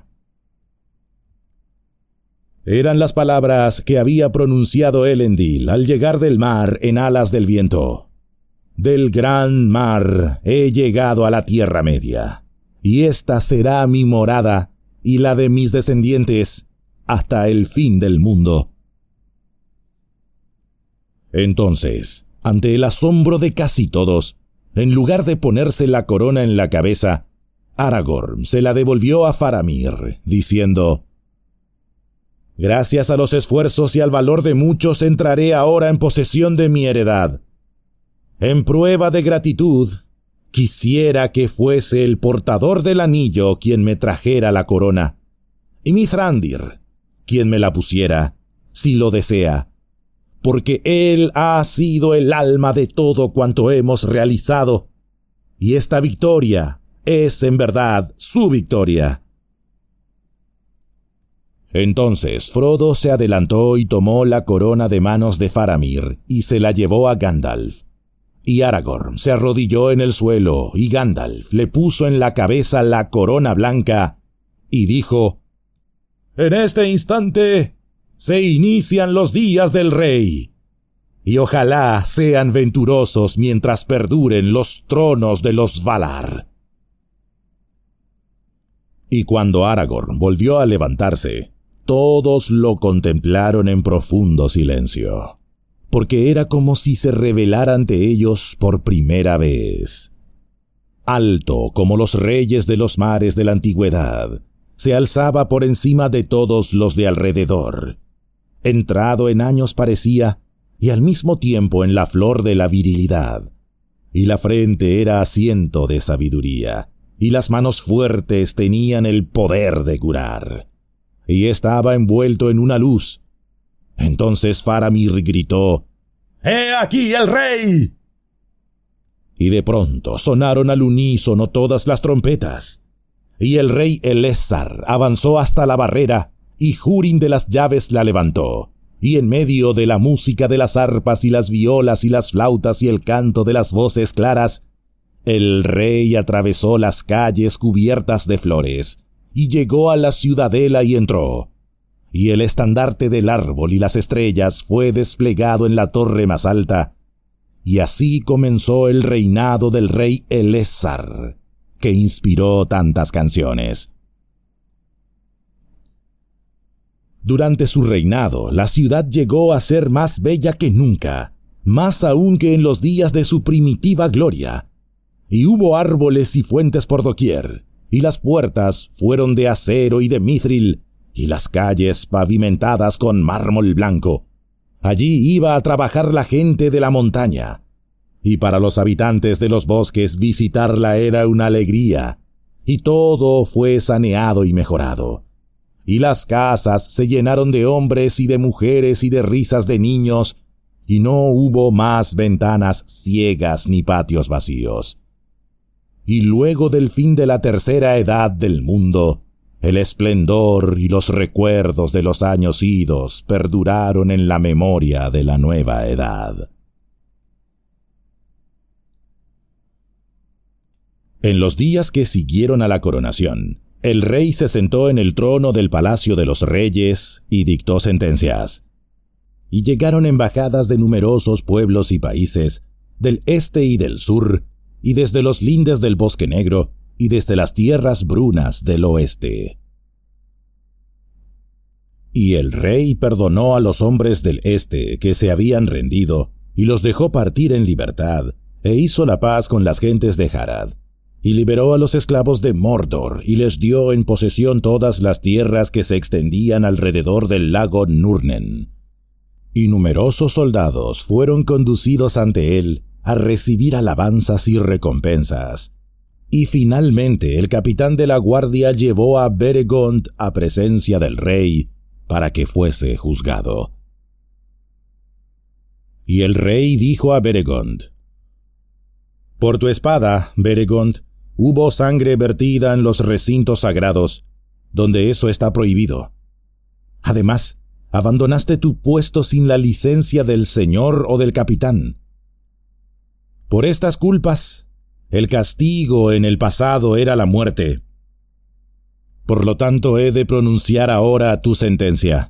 Eran las palabras que había pronunciado Elendil al llegar del mar en alas del viento. «Del gran mar he llegado a la Tierra Media, y esta será mi morada y la de mis descendientes hasta el fin del mundo». Entonces, ante el asombro de casi todos, en lugar de ponerse la corona en la cabeza, Aragorn se la devolvió a Faramir, diciendo: «Gracias a los esfuerzos y al valor de muchos entraré ahora en posesión de mi heredad. En prueba de gratitud, quisiera que fuese el portador del anillo quien me trajera la corona, y Mithrandir quien me la pusiera, si lo desea, porque él ha sido el alma de todo cuanto hemos realizado, y esta victoria es en verdad su victoria». Entonces Frodo se adelantó y tomó la corona de manos de Faramir y se la llevó a Gandalf. Y Aragorn se arrodilló en el suelo y Gandalf le puso en la cabeza la corona blanca y dijo: «En este instante se inician los días del rey, y ojalá sean venturosos mientras perduren los tronos de los Valar». Y cuando Aragorn volvió a levantarse, todos lo contemplaron en profundo silencio, porque era como si se revelara ante ellos por primera vez. Alto como los reyes de los mares de la antigüedad, se alzaba por encima de todos los de alrededor. Entrado en años parecía, y al mismo tiempo en la flor de la virilidad, y la frente era asiento de sabiduría, y las manos fuertes tenían el poder de curar, y estaba envuelto en una luz. Entonces Faramir gritó: «¡He aquí el rey!». Y de pronto sonaron al unísono todas las trompetas, y el rey Elessar avanzó hasta la barrera, y Húrin de las llaves la levantó, y en medio de la música de las arpas y las violas y las flautas y el canto de las voces claras, el rey atravesó las calles cubiertas de flores, y llegó a la ciudadela y entró. Y el estandarte del árbol y las estrellas fue desplegado en la torre más alta, y así comenzó el reinado del rey Elessar, que inspiró tantas canciones. Durante su reinado, la ciudad llegó a ser más bella que nunca, más aún que en los días de su primitiva gloria, y hubo árboles y fuentes por doquier, y las puertas fueron de acero y de mithril, y las calles pavimentadas con mármol blanco. Allí iba a trabajar la gente de la montaña, y para los habitantes de los bosques visitarla era una alegría, y todo fue saneado y mejorado. Y las casas se llenaron de hombres y de mujeres y de risas de niños, y no hubo más ventanas ciegas ni patios vacíos. Y luego del fin de la tercera edad del mundo, el esplendor y los recuerdos de los años idos perduraron en la memoria de la nueva edad. En los días que siguieron a la coronación, el rey se sentó en el trono del palacio de los reyes y dictó sentencias. Y llegaron embajadas de numerosos pueblos y países, del este y del sur, y desde los lindes del Bosque Negro, y desde las tierras brunas del oeste. Y el rey perdonó a los hombres del este que se habían rendido, y los dejó partir en libertad, e hizo la paz con las gentes de Harad, y liberó a los esclavos de Mordor, y les dio en posesión todas las tierras que se extendían alrededor del lago Nurnen. Y numerosos soldados fueron conducidos ante él a recibir alabanzas y recompensas. Y finalmente el capitán de la guardia llevó a Beregond a presencia del rey para que fuese juzgado. Y el rey dijo a Beregond: «Por tu espada, Beregond, hubo sangre vertida en los recintos sagrados, donde eso está prohibido. Además, abandonaste tu puesto sin la licencia del señor o del capitán. Por estas culpas, el castigo en el pasado era la muerte. Por lo tanto, he de pronunciar ahora tu sentencia.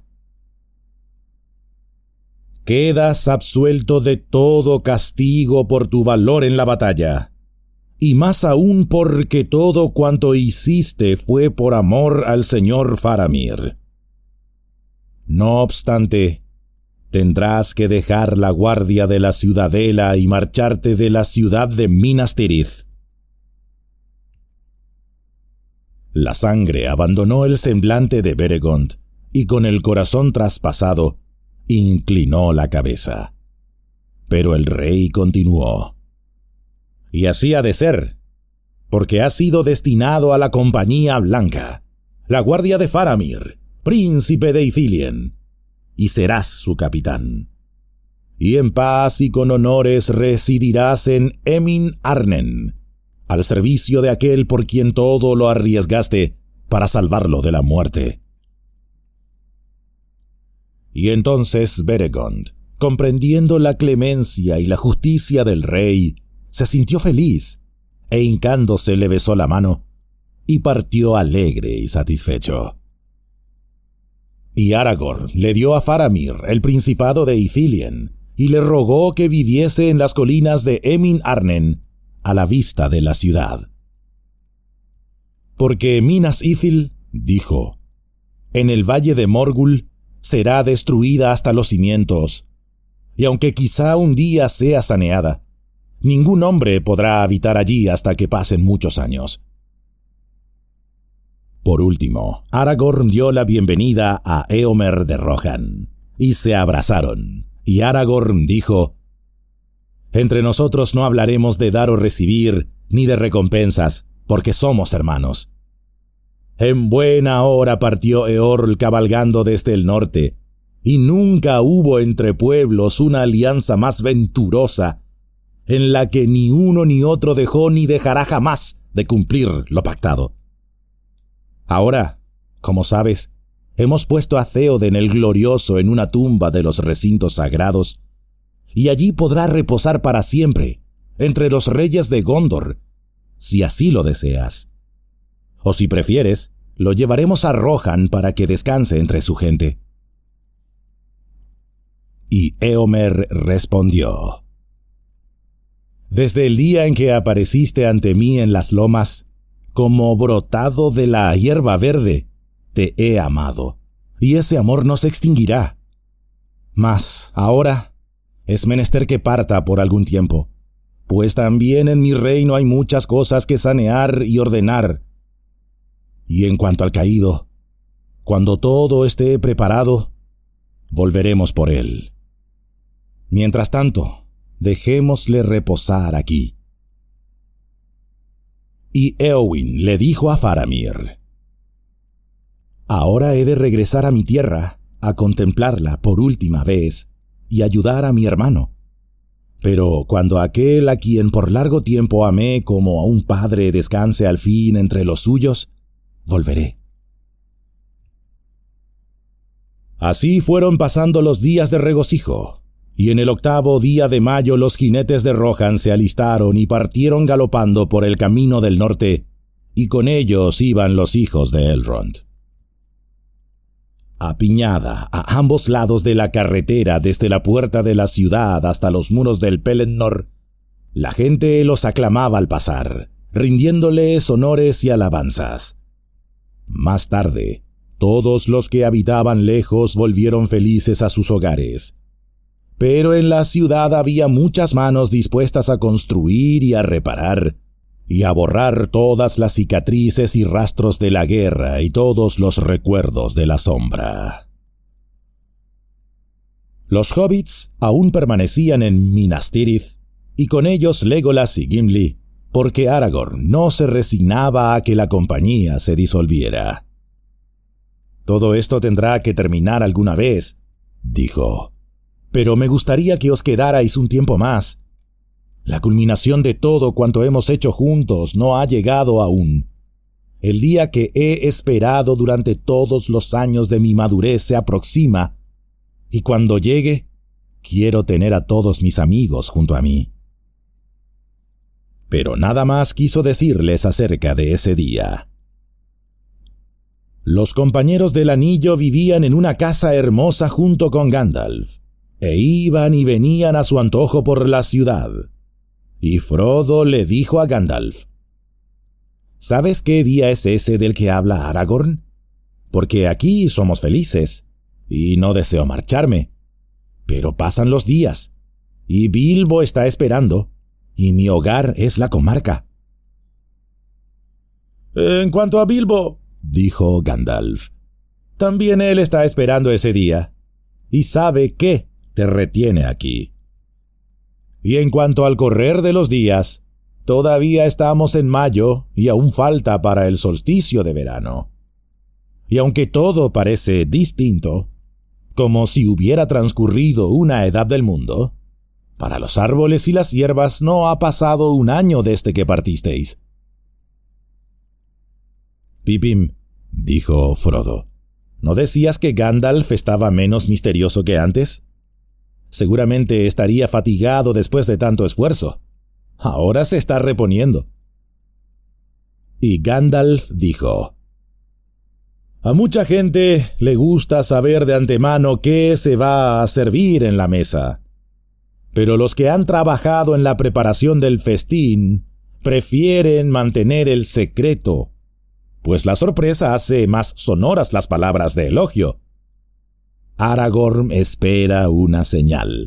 Quedas absuelto de todo castigo por tu valor en la batalla, y más aún porque todo cuanto hiciste fue por amor al señor Faramir. No obstante, tendrás que dejar la guardia de la ciudadela y marcharte de la ciudad de Minas Tirith». La sangre abandonó el semblante de Beregond, y con el corazón traspasado, inclinó la cabeza. Pero el rey continuó: «Y así ha de ser, porque has sido destinado a la Compañía Blanca, la guardia de Faramir, príncipe de Ithilien, y serás su capitán. Y en paz y con honores residirás en Emin Arnen, al servicio de aquel por quien todo lo arriesgaste para salvarlo de la muerte». Y entonces Beregond, comprendiendo la clemencia y la justicia del rey, se sintió feliz, e hincándose le besó la mano, y partió alegre y satisfecho. Y Aragorn le dio a Faramir el principado de Ithilien, y le rogó que viviese en las colinas de Emin Arnen, a la vista de la ciudad. Porque Minas Ithil, dijo, en el valle de Morgul será destruida hasta los cimientos, y aunque quizá un día sea saneada, ningún hombre podrá habitar allí hasta que pasen muchos años. Por último, Aragorn dio la bienvenida a Éomer de Rohan, y se abrazaron, y Aragorn dijo, entre nosotros no hablaremos de dar o recibir, ni de recompensas, porque somos hermanos. En buena hora partió Eorl cabalgando desde el norte, y nunca hubo entre pueblos una alianza más venturosa, en la que ni uno ni otro dejó ni dejará jamás de cumplir lo pactado. Ahora, como sabes, hemos puesto a Theoden el Glorioso en una tumba de los recintos sagrados, y allí podrá reposar para siempre, entre los reyes de Gondor, si así lo deseas. O si prefieres, lo llevaremos a Rohan para que descanse entre su gente. Y Éomer respondió, desde el día en que apareciste ante mí en las lomas, como brotado de la hierba verde, te he amado, y ese amor no se extinguirá. Mas ahora es menester que parta por algún tiempo, pues también en mi reino hay muchas cosas que sanear y ordenar. Y en cuanto al caído, cuando todo esté preparado, volveremos por él. Mientras tanto, dejémosle reposar aquí. Y Éowyn le dijo a Faramir, ahora he de regresar a mi tierra, a contemplarla por última vez, y ayudar a mi hermano. Pero cuando aquel a quien por largo tiempo amé como a un padre descanse al fin entre los suyos, volveré. Así fueron pasando los días de regocijo, y en el 8º día de mayo los jinetes de Rohan se alistaron y partieron galopando por el camino del norte, y con ellos iban los hijos de Elrond. Apiñada a ambos lados de la carretera desde la puerta de la ciudad hasta los muros del Pelennor, la gente los aclamaba al pasar, rindiéndoles honores y alabanzas. Más tarde, todos los que habitaban lejos volvieron felices a sus hogares. Pero en la ciudad había muchas manos dispuestas a construir y a reparar, y a borrar todas las cicatrices y rastros de la guerra y todos los recuerdos de la sombra. Los hobbits aún permanecían en Minas Tirith, y con ellos Legolas y Gimli, porque Aragorn no se resignaba a que la compañía se disolviera. Todo esto tendrá que terminar alguna vez, dijo, pero me gustaría que os quedarais un tiempo más. La culminación de todo cuanto hemos hecho juntos no ha llegado aún. El día que he esperado durante todos los años de mi madurez se aproxima, y cuando llegue, quiero tener a todos mis amigos junto a mí. Pero nada más quiso decirles acerca de ese día. Los compañeros del anillo vivían en una casa hermosa junto con Gandalf, e iban y venían a su antojo por la ciudad. Y Frodo le dijo a Gandalf, ¿sabes qué día es ese del que habla Aragorn? Porque aquí somos felices, y no deseo marcharme. Pero pasan los días, y Bilbo está esperando, y mi hogar es la comarca. En cuanto a Bilbo, dijo Gandalf, también él está esperando ese día, y sabe que te retiene aquí. Y en cuanto al correr de los días, todavía estamos en mayo y aún falta para el solsticio de verano. Y aunque todo parece distinto, como si hubiera transcurrido una edad del mundo, para los árboles y las hierbas no ha pasado un año desde que partisteis. Pipim, dijo Frodo, ¿No decías que Gandalf estaba menos misterioso que antes? Seguramente estaría fatigado después de tanto esfuerzo. Ahora se está reponiendo. Y Gandalf dijo: a mucha gente le gusta saber de antemano qué se va a servir en la mesa. Pero los que han trabajado en la preparación del festín prefieren mantener el secreto, pues la sorpresa hace más sonoras las palabras de elogio. Aragorn espera una señal.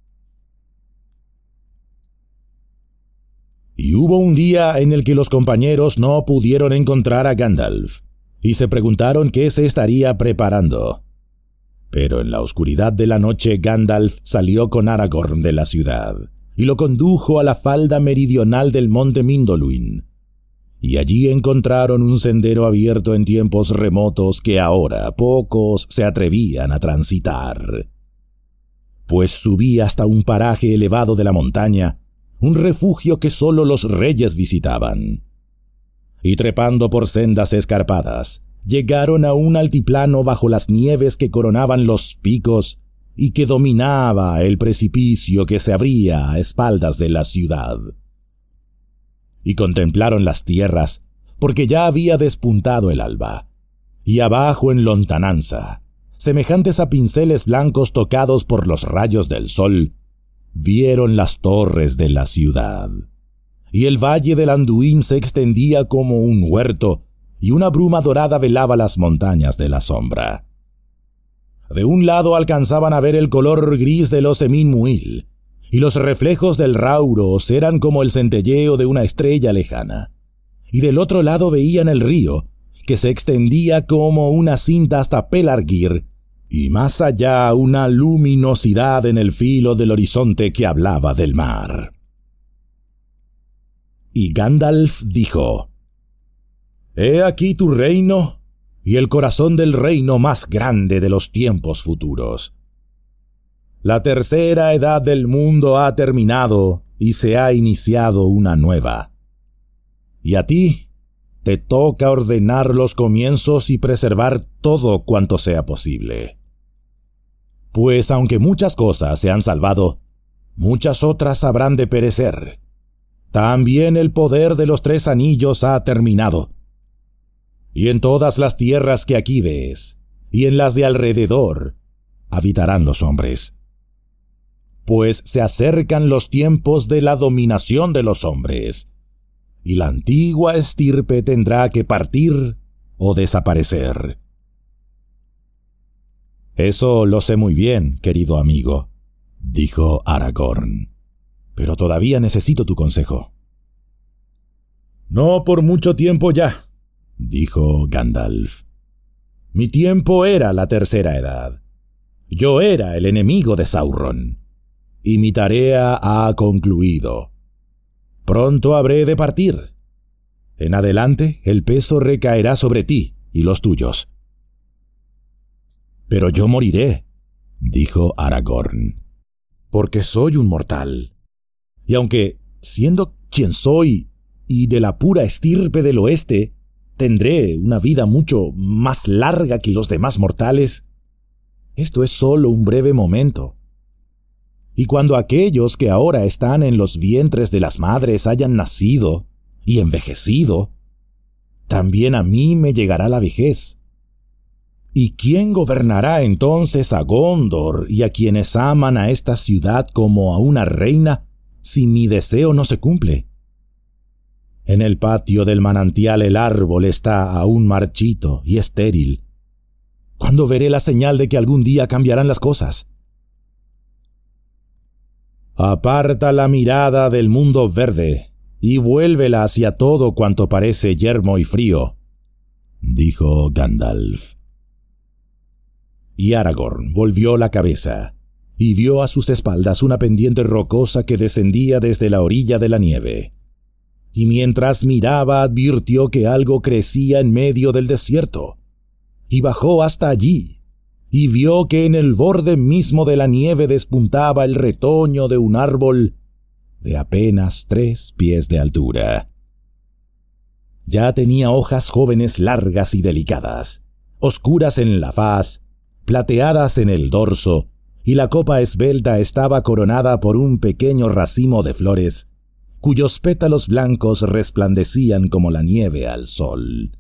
Y hubo un día en el que los compañeros no pudieron encontrar a Gandalf, y se preguntaron qué se estaría preparando. Pero en la oscuridad de la noche Gandalf salió con Aragorn de la ciudad, y lo condujo a la falda meridional del monte Mindoluin. Y allí encontraron un sendero abierto en tiempos remotos que ahora pocos se atrevían a transitar. Pues subía hasta un paraje elevado de la montaña, un refugio que sólo los reyes visitaban. Y trepando por sendas escarpadas, llegaron a un altiplano bajo las nieves que coronaban los picos y que dominaba el precipicio que se abría a espaldas de la ciudad. Y contemplaron las tierras, porque ya había despuntado el alba, y abajo en lontananza, semejantes a pinceles blancos tocados por los rayos del sol, vieron las torres de la ciudad. Y el valle del Anduin se extendía como un huerto, y una bruma dorada velaba las montañas de la sombra. De un lado alcanzaban a ver el color gris del Osemin Muil, y los reflejos del Rauros eran como el centelleo de una estrella lejana. Y del otro lado veían el río, que se extendía como una cinta hasta Pelargir, y más allá una luminosidad en el filo del horizonte que hablaba del mar. Y Gandalf dijo: «He aquí tu reino y el corazón del reino más grande de los tiempos futuros. La tercera edad del mundo ha terminado y se ha iniciado una nueva. Y a ti te toca ordenar los comienzos y preservar todo cuanto sea posible. Pues aunque muchas cosas se han salvado, muchas otras habrán de perecer. También el poder de los 3 anillos ha terminado. Y en todas las tierras que aquí ves, y en las de alrededor, habitarán los hombres. Pues se acercan los tiempos de la dominación de los hombres, y la antigua estirpe tendrá que partir o desaparecer». «Eso lo sé muy bien, querido amigo», dijo Aragorn, «pero todavía necesito tu consejo». «No por mucho tiempo ya», dijo Gandalf. «Mi tiempo era la tercera edad. Yo era el enemigo de Sauron, y mi tarea ha concluido. Pronto habré de partir. En adelante el peso recaerá sobre ti y los tuyos». «Pero yo moriré», dijo Aragorn, «porque soy un mortal. Y aunque, siendo quien soy y de la pura estirpe del oeste, tendré una vida mucho más larga que los demás mortales, esto es solo un breve momento. Y cuando aquellos que ahora están en los vientres de las madres hayan nacido y envejecido, también a mí me llegará la vejez. ¿Y quién gobernará entonces a Gondor y a quienes aman a esta ciudad como a una reina si mi deseo no se cumple? En el patio del manantial el árbol está aún marchito y estéril. ¿Cuándo veré la señal de que algún día cambiarán las cosas? Aparta la mirada del mundo verde y vuélvela hacia todo cuanto parece yermo y frío», dijo Gandalf. Y Aragorn volvió la cabeza y vio a sus espaldas una pendiente rocosa que descendía desde la orilla de la nieve. Y mientras miraba advirtió que algo crecía en medio del desierto. Y bajó hasta allí, y vio que en el borde mismo de la nieve despuntaba el retoño de un árbol de apenas 3 pies de altura. Ya tenía hojas jóvenes largas y delicadas, oscuras en la faz, plateadas en el dorso, y la copa esbelta estaba coronada por un pequeño racimo de flores, cuyos pétalos blancos resplandecían como la nieve al sol.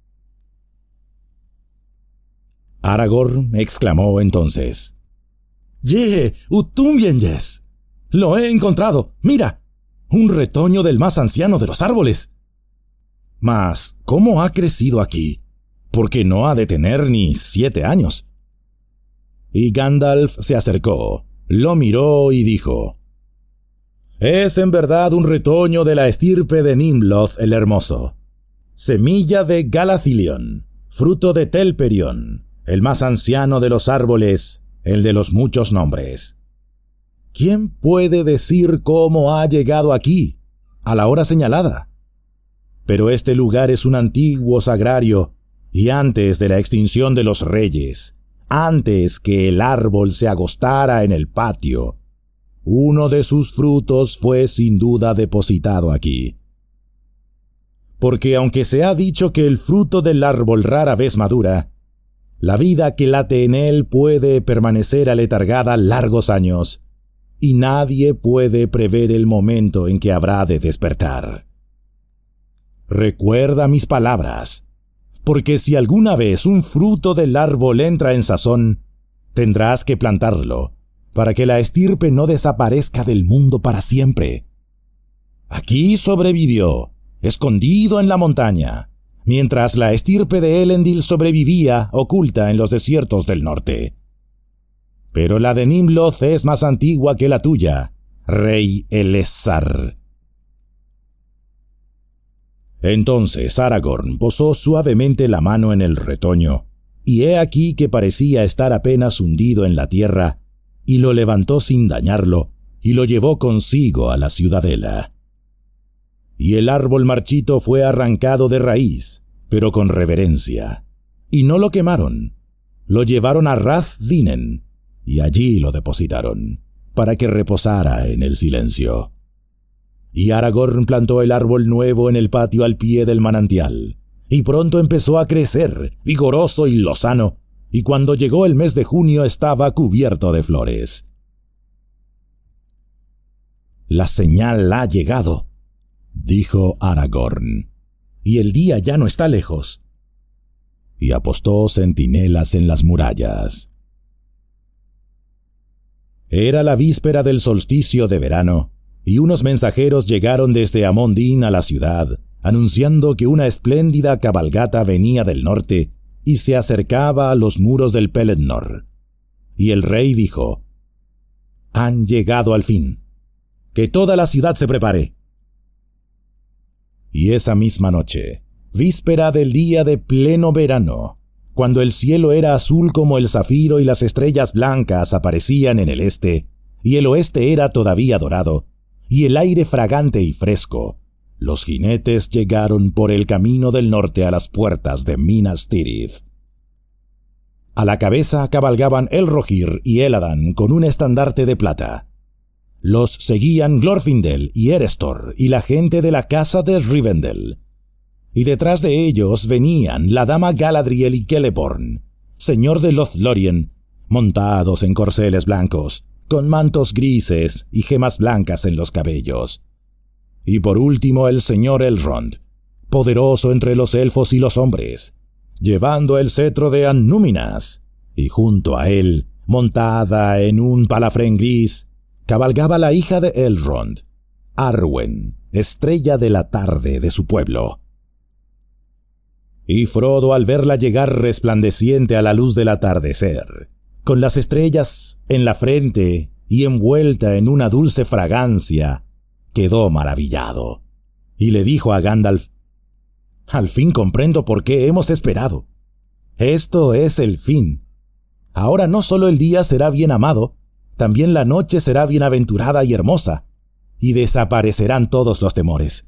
Aragorn exclamó entonces: «¡Ye, Utumbienjes! ¡Lo he encontrado! ¡Mira! ¡Un retoño del más anciano de los árboles! Mas, ¿cómo ha crecido aquí? Porque no ha de tener ni 7 años». Y Gandalf se acercó, lo miró y dijo: «Es en verdad un retoño de la estirpe de Nimloth el Hermoso, semilla de Galathilion, fruto de Telperion, el más anciano de los árboles, el de los muchos nombres. ¿Quién puede decir cómo ha llegado aquí, a la hora señalada? Pero este lugar es un antiguo sagrario, y antes de la extinción de los reyes, antes que el árbol se agostara en el patio, uno de sus frutos fue sin duda depositado aquí. Porque aunque se ha dicho que el fruto del árbol rara vez madura, la vida que late en él puede permanecer aletargada largos años, y nadie puede prever el momento en que habrá de despertar. Recuerda mis palabras, porque si alguna vez un fruto del árbol entra en sazón, tendrás que plantarlo, para que la estirpe no desaparezca del mundo para siempre. Aquí sobrevivió, escondido en la montaña, mientras la estirpe de Elendil sobrevivía oculta en los desiertos del norte. Pero la de Nimloth es más antigua que la tuya, rey Elessar». Entonces Aragorn posó suavemente la mano en el retoño, y he aquí que parecía estar apenas hundido en la tierra, y lo levantó sin dañarlo, y lo llevó consigo a la ciudadela. Y el árbol marchito fue arrancado de raíz, pero con reverencia, y no lo quemaron, lo llevaron a Rath-Dinen, y allí lo depositaron, para que reposara en el silencio. Y Aragorn plantó el árbol nuevo en el patio al pie del manantial, y pronto empezó a crecer, vigoroso y lozano, y cuando llegó el mes de junio estaba cubierto de flores. «La señal ha llegado», dijo Aragorn, «y el día ya no está lejos». Y apostó centinelas en las murallas. Era la víspera del solsticio de verano, y unos mensajeros llegaron desde Amon-Dîn a la ciudad, anunciando que una espléndida cabalgata venía del norte y se acercaba a los muros del Pelennor. Y el rey dijo: «Han llegado al fin. Que toda la ciudad se prepare». Y esa misma noche, víspera del día de pleno verano, cuando el cielo era azul como el zafiro y las estrellas blancas aparecían en el este, y el oeste era todavía dorado, y el aire fragante y fresco, los jinetes llegaron por el camino del norte a las puertas de Minas Tirith. A la cabeza cabalgaban Elrohir y Elladan con un estandarte de plata. Los seguían Glorfindel y Erestor y la gente de la casa de Rivendell. Y detrás de ellos venían la dama Galadriel y Celeborn, señor de Lothlórien, montados en corceles blancos, con mantos grises y gemas blancas en los cabellos. Y por último el señor Elrond, poderoso entre los elfos y los hombres, llevando el cetro de Annúminas, y junto a él, montada en un palafrén gris, cabalgaba la hija de Elrond, Arwen, estrella de la tarde de su pueblo. Y Frodo, al verla llegar resplandeciente a la luz del atardecer, con las estrellas en la frente y envuelta en una dulce fragancia, quedó maravillado, y le dijo a Gandalf: «Al fin comprendo por qué hemos esperado. Esto es el fin. Ahora no solo el día será bien amado, también la noche será bienaventurada y hermosa, y desaparecerán todos los temores».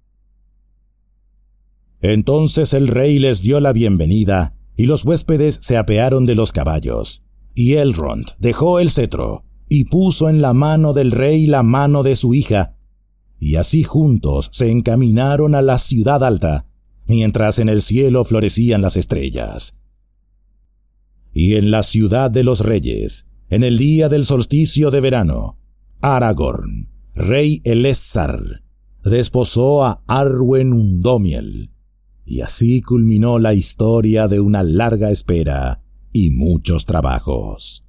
Entonces el rey les dio la bienvenida, y los huéspedes se apearon de los caballos, y Elrond dejó el cetro, y puso en la mano del rey la mano de su hija, y así juntos se encaminaron a la ciudad alta, mientras en el cielo florecían las estrellas. Y en la ciudad de los reyes, en el día del solsticio de verano, Aragorn, rey Elessar, desposó a Arwen Undomiel. Y así culminó la historia de una larga espera y muchos trabajos.